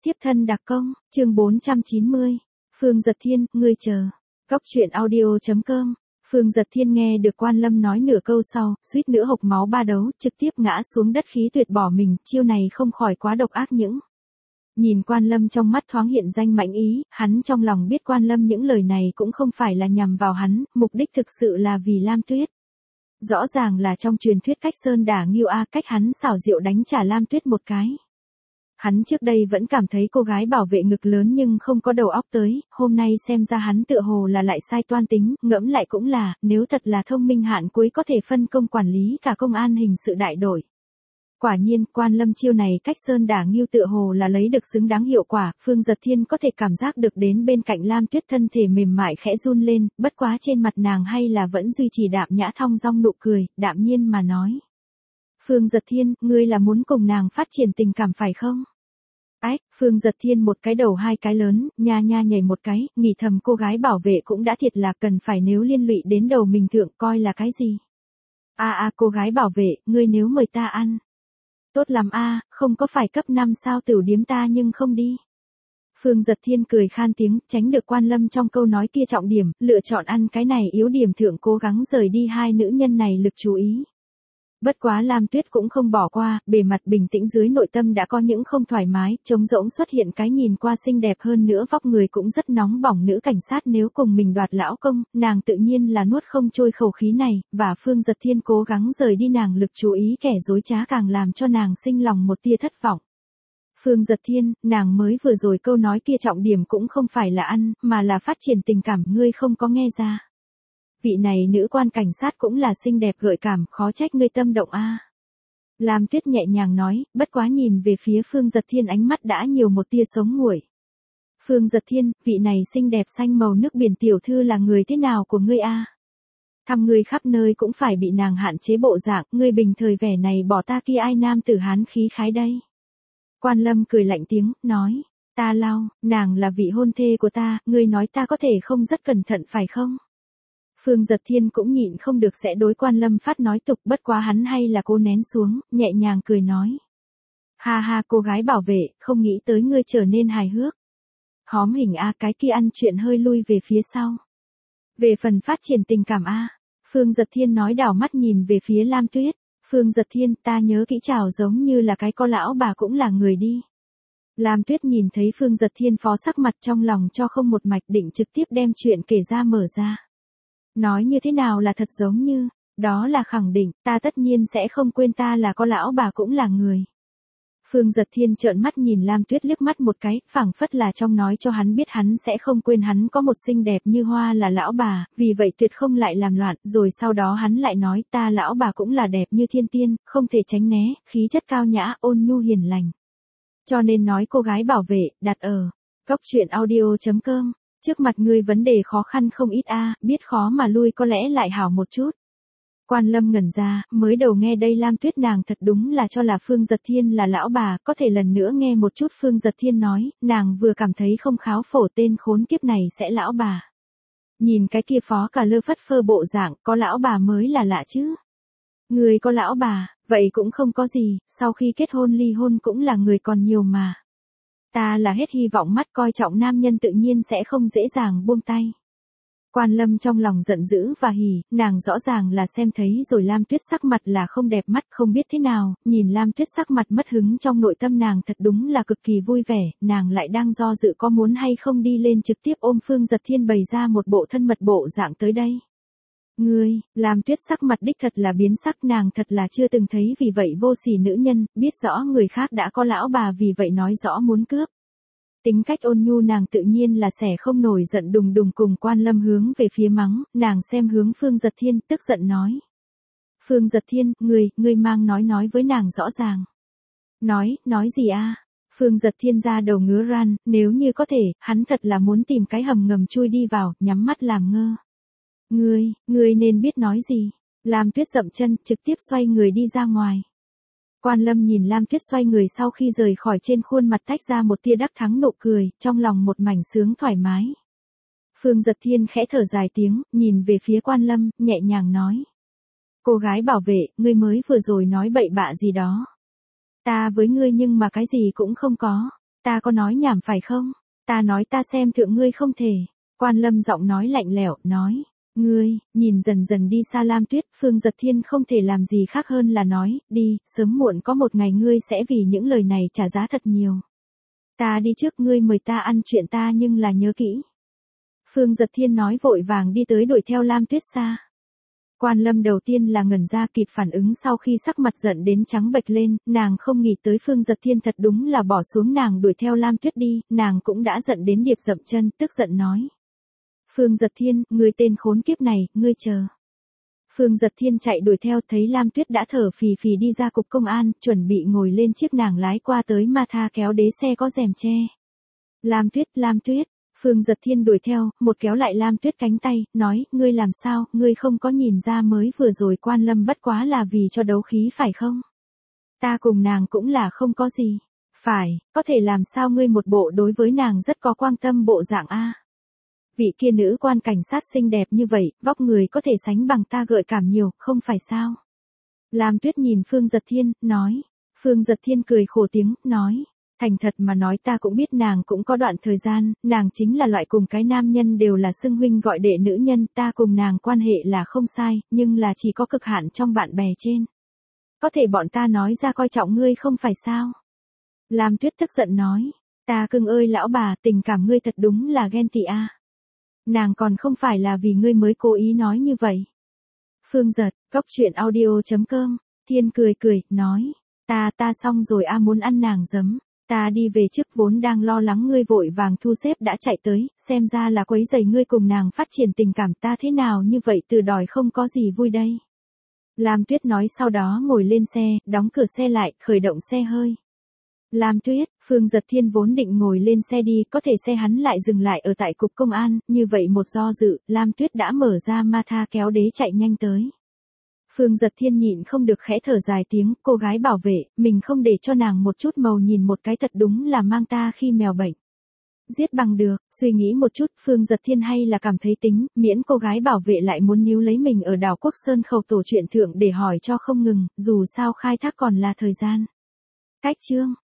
Tiếp thân đặc công, chương 490. Phương Dật Thiên, ngươi chờ. Góc truyện audio.com. Phương Dật Thiên nghe được Quan Lâm nói nửa câu sau, suýt nữa hộc máu ba đấu, trực tiếp ngã xuống đất khí tuyệt bỏ mình, chiêu này không khỏi quá độc ác những. Nhìn Quan Lâm trong mắt thoáng hiện danh mãnh ý, hắn trong lòng biết Quan Lâm những lời này cũng không phải là nhằm vào hắn, mục đích thực sự là vì Lam Tuyết. Rõ ràng là trong truyền thuyết cách sơn đả Ngưu A, cách hắn xảo diệu đánh trả Lam Tuyết một cái. Hắn trước đây vẫn cảm thấy cô gái bảo vệ ngực lớn nhưng không có đầu óc tới, hôm nay xem ra hắn tựa hồ là lại sai toan tính, ngẫm lại cũng là, nếu thật là thông minh hạn cuối có thể phân công quản lý cả công an hình sự đại đội. Quả nhiên, Quan Lâm chiêu này cách sơn đả Ngưu tựa hồ là lấy được xứng đáng hiệu quả, Phương Dật Thiên có thể cảm giác được đến bên cạnh Lam Tuyết thân thể mềm mại khẽ run lên, bất quá trên mặt nàng hay là vẫn duy trì đạm nhã thong dong nụ cười, đạm nhiên mà nói. Phương Dật Thiên, ngươi là muốn cùng nàng phát triển tình cảm phải không? Ách, Phương Dật Thiên một cái đầu hai cái lớn, nha nha nhảy một cái, nghĩ thầm cô gái bảo vệ cũng đã thiệt là cần phải nếu liên lụy đến đầu mình thượng coi là cái gì. Cô gái bảo vệ, ngươi nếu mời ta ăn. Tốt lắm không có phải cấp 5 sao tửu điếm ta nhưng không đi. Phương Dật Thiên cười khan tiếng, tránh được Quan Lâm trong câu nói kia trọng điểm, lựa chọn ăn cái này yếu điểm thượng cố gắng rời đi hai nữ nhân này lực chú ý. Bất quá Lam Tuyết cũng không bỏ qua, bề mặt bình tĩnh dưới nội tâm đã có những không thoải mái, trống rỗng xuất hiện cái nhìn qua xinh đẹp hơn nữa vóc người cũng rất nóng bỏng nữ cảnh sát nếu cùng mình đoạt lão công, nàng tự nhiên là nuốt không trôi khẩu khí này, và Phương Dật Thiên cố gắng rời đi nàng lực chú ý kẻ dối trá càng làm cho nàng sinh lòng một tia thất vọng. Phương Dật Thiên, nàng mới vừa rồi câu nói kia trọng điểm cũng không phải là ăn, mà là phát triển tình cảm, ngươi không có nghe ra. Vị này nữ quan cảnh sát cũng là xinh đẹp gợi cảm, khó trách ngươi tâm động Lam Tuyết nhẹ nhàng nói, bất quá nhìn về phía Phương Dật Thiên ánh mắt đã nhiều một tia sống nguội. Phương Dật Thiên, vị này xinh đẹp xanh màu nước biển tiểu thư là người thế nào của ngươi Thăm ngươi khắp nơi cũng phải bị nàng hạn chế bộ dạng, ngươi bình thời vẻ này bỏ ta kia ai nam tử hán khí khái đây. Quan Lâm cười lạnh tiếng, nói, ta lao, nàng là vị hôn thê của ta, ngươi nói ta có thể không rất cẩn thận phải không? Phương Dật Thiên cũng nhịn không được sẽ đối Quan Lâm phát nói tục, bất quá hắn hay là cô nén xuống, nhẹ nhàng cười nói. Ha ha, cô gái bảo vệ, không nghĩ tới ngươi trở nên hài hước. Hóm hình cái kia ăn chuyện hơi lui về phía sau. Về phần phát triển tình cảm Phương Dật Thiên nói đảo mắt nhìn về phía Lam Tuyết. Phương Dật Thiên, ta nhớ kỹ chào giống như là cái có lão bà cũng là người đi. Lam Tuyết nhìn thấy Phương Dật Thiên phó sắc mặt trong lòng cho không một mạch định trực tiếp đem chuyện kể ra mở ra. Nói như thế nào là thật giống như, đó là khẳng định, ta tất nhiên sẽ không quên ta là có lão bà cũng là người. Phương Dật Thiên trợn mắt nhìn Lam Tuyết liếc mắt một cái, phảng phất là trong nói cho hắn biết hắn sẽ không quên hắn có một xinh đẹp như hoa là lão bà, vì vậy tuyệt không lại làm loạn, rồi sau đó hắn lại nói ta lão bà cũng là đẹp như thiên tiên, không thể tránh né, khí chất cao nhã, ôn nhu hiền lành. Cho nên nói cô gái bảo vệ, đặt ở góc truyện audio.com. Trước mặt ngươi vấn đề khó khăn không ít biết khó mà lui có lẽ lại hảo một chút. Quan Lâm ngẩn ra, mới đầu nghe đây Lam Tuyết nàng thật đúng là cho là Phương Dật Thiên là lão bà, có thể lần nữa nghe một chút Phương Dật Thiên nói, nàng vừa cảm thấy không kháo phổ tên khốn kiếp này sẽ lão bà. Nhìn cái kia phó cả lơ phất phơ bộ dạng, có lão bà mới là lạ chứ. Người có lão bà, vậy cũng không có gì, sau khi kết hôn ly hôn cũng là người còn nhiều mà. Ta là hết hy vọng mắt coi trọng nam nhân tự nhiên sẽ không dễ dàng buông tay. Quan Lâm trong lòng giận dữ và hỉ, nàng rõ ràng là xem thấy rồi Lam Tuyết sắc mặt là không đẹp mắt không biết thế nào, nhìn Lam Tuyết sắc mặt mất hứng trong nội tâm nàng thật đúng là cực kỳ vui vẻ, nàng lại đang do dự có muốn hay không đi lên trực tiếp ôm Phương Dật Thiên bày ra một bộ thân mật bộ dạng tới đây. Ngươi, Lam Tuyết sắc mặt đích thật là biến sắc nàng thật là chưa từng thấy vì vậy vô sỉ nữ nhân, biết rõ người khác đã có lão bà vì vậy nói rõ muốn cướp. Tính cách ôn nhu nàng tự nhiên là sẽ không nổi giận đùng đùng cùng Quan Lâm hướng về phía mắng, nàng xem hướng Phương Dật Thiên tức giận nói. Phương Dật Thiên, ngươi mang nói với nàng rõ ràng. Nói gì Phương Dật Thiên ra đầu ngứa ran, nếu như có thể, hắn thật là muốn tìm cái hầm ngầm chui đi vào, nhắm mắt làm ngơ. Ngươi nên biết nói gì. Lam Tuyết dậm chân, trực tiếp xoay người đi ra ngoài. Quan Lâm nhìn Lam Tuyết xoay người sau khi rời khỏi trên khuôn mặt tách ra một tia đắc thắng nụ cười, trong lòng một mảnh sướng thoải mái. Phương Dật Thiên khẽ thở dài tiếng, nhìn về phía Quan Lâm, nhẹ nhàng nói. Cô gái bảo vệ, ngươi mới vừa rồi nói bậy bạ gì đó. Ta với ngươi nhưng mà cái gì cũng không có. Ta có nói nhảm phải không? Ta nói ta xem thượng ngươi không thể. Quan Lâm giọng nói lạnh lẽo, nói. Ngươi, nhìn dần dần đi xa Lam Tuyết, Phương Giật Thiên không thể làm gì khác hơn là nói, đi, sớm muộn có một ngày ngươi sẽ vì những lời này trả giá thật nhiều. Ta đi trước, ngươi mời ta ăn chuyện ta nhưng là nhớ kỹ. Phương Giật Thiên nói vội vàng đi tới đuổi theo Lam Tuyết xa. Quan Lâm đầu tiên là ngẩn ra, kịp phản ứng sau khi sắc mặt giận đến trắng bệch lên, nàng không nghĩ tới Phương Giật Thiên thật đúng là bỏ xuống nàng đuổi theo Lam Tuyết đi, nàng cũng đã giận đến điệp dậm chân, tức giận nói. Phương Giật Thiên, ngươi tên khốn kiếp này, ngươi chờ. Phương Giật Thiên chạy đuổi theo, thấy Lam Tuyết đã thở phì phì đi ra cục công an, chuẩn bị ngồi lên chiếc nàng lái qua tới ma tha kéo đế xe có rèm che. Lam Tuyết, Phương Giật Thiên đuổi theo, một kéo lại Lam Tuyết cánh tay, nói, ngươi làm sao, ngươi không có nhìn ra mới vừa rồi Quan Lâm bất quá là vì cho đấu khí phải không? Ta cùng nàng cũng là không có gì. Phải, có thể làm sao ngươi một bộ đối với nàng rất có quan tâm bộ dạng a? Vị kia nữ quan cảnh sát xinh đẹp như vậy, vóc người có thể sánh bằng ta gợi cảm nhiều, không phải sao? Lam Tuyết nhìn Phương Giật Thiên, nói. Phương Giật Thiên cười khổ tiếng, nói. Thành thật mà nói ta cũng biết nàng cũng có đoạn thời gian, nàng chính là loại cùng cái nam nhân đều là xưng huynh gọi đệ nữ nhân, ta cùng nàng quan hệ là không sai, nhưng là chỉ có cực hạn trong bạn bè trên. Có thể bọn ta nói ra coi trọng ngươi không phải sao? Lam Tuyết tức giận nói. Ta cưng ơi lão bà, tình cảm ngươi thật đúng là ghen tị a. Nàng còn không phải là vì ngươi mới cố ý nói như vậy. Phương Giật, góc truyện audio.com, Thiên cười, nói. Ta xong rồi a, muốn ăn nàng giấm. Ta đi về trước, vốn đang lo lắng ngươi vội vàng thu xếp đã chạy tới, xem ra là quấy rầy ngươi cùng nàng phát triển tình cảm, ta thế nào như vậy từ đòi không có gì vui đây. Lam Tuyết nói, sau đó ngồi lên xe, đóng cửa xe lại, khởi động xe hơi. Lam Tuyết, Phương Giật Thiên vốn định ngồi lên xe đi, có thể xe hắn lại dừng lại ở tại cục công an, như vậy một do dự, Lam Tuyết đã mở ra ma tha kéo đế chạy nhanh tới. Phương Giật Thiên nhịn không được khẽ thở dài tiếng, cô gái bảo vệ, mình không để cho nàng một chút màu nhìn một cái thật đúng là mang ta khi mèo bệnh. Giết bằng được, suy nghĩ một chút, Phương Giật Thiên hay là cảm thấy tính, miễn cô gái bảo vệ lại muốn níu lấy mình ở đảo Quốc Sơn khẩu tổ chuyện thượng để hỏi cho không ngừng, dù sao khai thác còn là thời gian. Cách chương